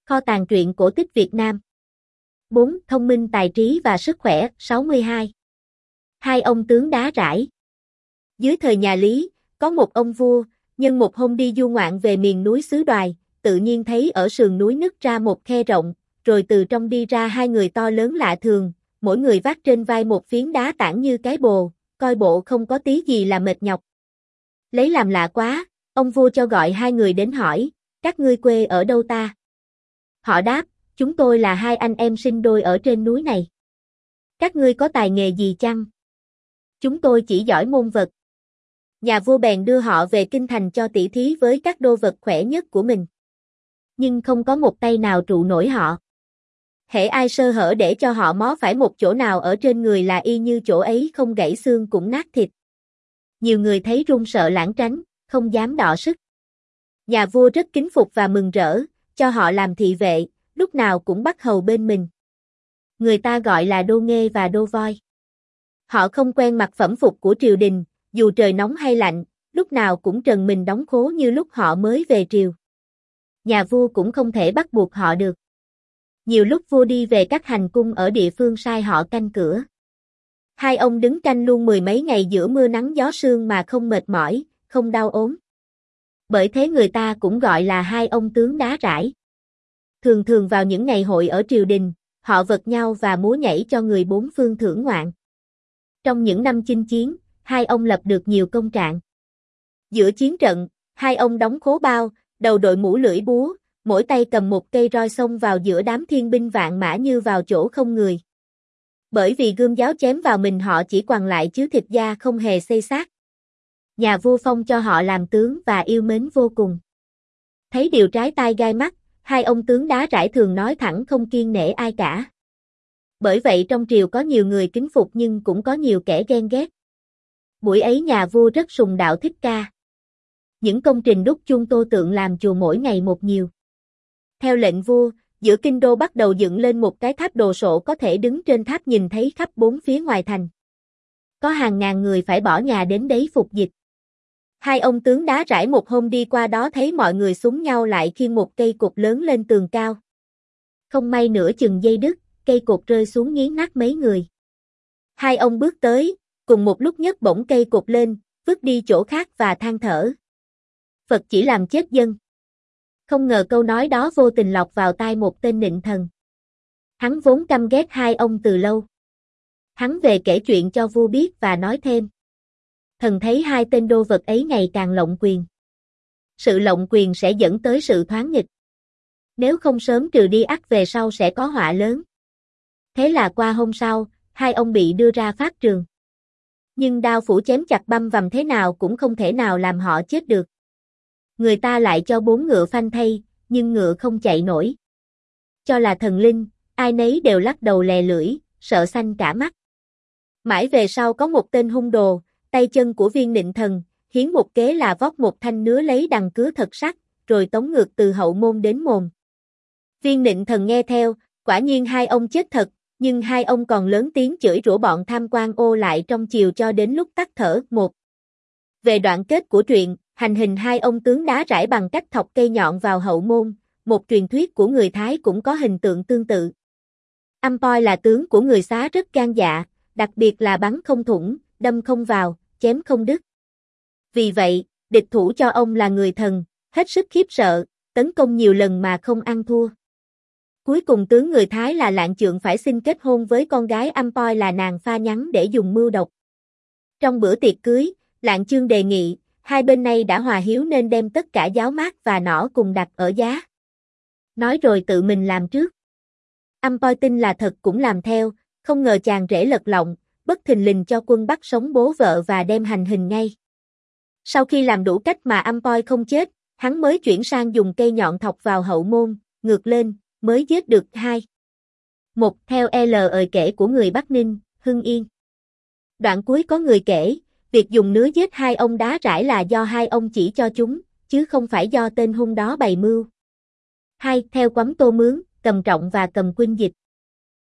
Kho tàng truyện cổ tích Việt Nam. 4. Thông minh tài trí và sức khỏe. 62. Hai ông tướng đá rải. Dưới thời nhà Lý, có một ông vua, nhân một hôm đi du ngoạn về miền núi xứ Đoài, tự nhiên thấy ở sườn núi nứt ra một khe rộng, rồi từ trong đi ra hai người to lớn lạ thường, mỗi người vác trên vai một phiến đá tảng như cái bồ, coi bộ không có tí gì là mệt nhọc. Lấy làm lạ quá, ông vua cho gọi hai người đến hỏi, các ngươi quê ở đâu ta? Họ đáp, chúng tôi là hai anh em sinh đôi ở trên núi này. Các ngươi có tài nghề gì chăng? Chúng tôi chỉ giỏi môn vật. Nhà vua bèn đưa họ về kinh thành cho tỉ thí với các đô vật khỏe nhất của mình. Nhưng không có một tay nào trụ nổi họ. Hễ ai sơ hở để cho họ mó phải một chỗ nào ở trên người là y như chỗ ấy không gãy xương cũng nát thịt. Nhiều người thấy run sợ lảng tránh, không dám đọ sức. Nhà vua rất kính phục và mừng rỡ, cho họ làm thị vệ, lúc nào cũng bắt hầu bên mình. Người ta gọi là đô nghê và đô voi. Họ không quen mặc phẩm phục của triều đình, dù trời nóng hay lạnh, lúc nào cũng trần mình đóng khố như lúc họ mới về triều. Nhà vua cũng không thể bắt buộc họ được. Nhiều lúc vua đi về các hành cung ở địa phương sai họ canh cửa. Hai ông đứng canh luôn mười mấy ngày giữa mưa nắng gió sương mà không mệt mỏi, không đau ốm. Bởi thế người ta cũng gọi là hai ông tướng đá rải. Thường thường vào những ngày hội ở triều đình, họ vật nhau và múa nhảy cho người bốn phương thưởng ngoạn. Trong những năm chinh chiến, hai ông lập được nhiều công trạng. Giữa chiến trận, hai ông đóng khố bao, đầu đội mũ lưỡi búa, mỗi tay cầm một cây roi xông vào giữa đám thiên binh vạn mã như vào chỗ không người. Bởi vì gươm giáo chém vào mình họ chỉ quằn lại chứ thịt da không hề xây xác. Nhà vua phong cho họ làm tướng và yêu mến vô cùng. Thấy điều trái tai gai mắt, hai ông tướng đá rải thường nói thẳng không kiêng nể ai cả. Bởi vậy trong triều có nhiều người kính phục nhưng cũng có nhiều kẻ ghen ghét. Buổi ấy nhà vua rất sùng Đạo Thích Ca. Những công trình đúc chuông tô tượng làm chùa mỗi ngày một nhiều. Theo lệnh vua, giữa kinh đô bắt đầu dựng lên một cái tháp đồ sộ có thể đứng trên tháp nhìn thấy khắp bốn phía ngoài thành. Có hàng ngàn người phải bỏ nhà đến đấy phục dịch. Hai ông tướng đá rải một hôm đi qua đó thấy mọi người xúm nhau lại khiêng một cây cột lớn lên tường cao. Không may nửa chừng dây đứt, cây cột rơi xuống nghiến nát mấy người. Hai ông bước tới, cùng một lúc nhấc bổng cây cột lên, vứt đi chỗ khác và than thở. Phật chỉ làm chết dân. Không ngờ câu nói đó vô tình lọt vào tai một tên nịnh thần. Hắn vốn căm ghét hai ông từ lâu. Hắn về kể chuyện cho vua biết và nói thêm. Thần thấy hai tên đô vật ấy ngày càng lộng quyền. Sự lộng quyền sẽ dẫn tới sự thoáng nghịch. Nếu không sớm trừ đi ắt về sau sẽ có họa lớn. Thế là qua hôm sau, hai ông bị đưa ra pháp trường. Nhưng đao phủ chém chặt băm vằm thế nào cũng không thể nào làm họ chết được. Người ta lại cho 4 ngựa phanh thay, nhưng ngựa không chạy nổi. Cho là thần linh, ai nấy đều lắc đầu lè lưỡi, sợ xanh cả mắt. Mãi về sau có một tên hung đồ, tay chân của viên nịnh thần, hiến một kế là vót một thanh nứa lấy đằng cứa thật sắc, rồi tống ngược từ hậu môn đến mồm. Viên nịnh thần nghe theo, quả nhiên hai ông chết thật, nhưng hai ông còn lớn tiếng chửi rủa bọn tham quan ô lại trong chiều cho đến lúc tắt thở. Một. Về đoạn kết của truyện, hành hình hai ông tướng đá rải bằng cách thọc cây nhọn vào hậu môn, một truyền thuyết của người Thái cũng có hình tượng tương tự. Ampoi là tướng của người Xá rất gan dạ, đặc biệt là bắn không thủng, đâm không vào, chém không đứt. Vì vậy, địch thủ cho ông là người thần, hết sức khiếp sợ, tấn công nhiều lần mà không ăn thua. Cuối cùng tướng người Thái là Lạng Chượng phải xin kết hôn với con gái Ampoi là nàng Pha Nhắn để dùng mưu độc. Trong bữa tiệc cưới, Lạng Chương đề nghị, hai bên này đã hòa hiếu nên đem tất cả giáo mát và nỏ cùng đặt ở giá. Nói rồi tự mình làm trước. Ampoi tin là thật cũng làm theo, không ngờ chàng rể lật lọng, bất thình lình cho quân bắt sống bố vợ và đem hành hình ngay. Sau khi làm đủ cách mà Ampoi không chết, hắn mới chuyển sang dùng cây nhọn thọc vào hậu môn, ngược lên, mới giết được hai. Một theo lời kể của người Bắc Ninh, Hưng Yên. Đoạn cuối có người kể, việc dùng nứa giết hai ông đá rải là do hai ông chỉ cho chúng, chứ không phải do tên hung đó bày mưu. Hai theo Quắm Tô Mướn, Cầm Trọng và Cầm Quynh dịch.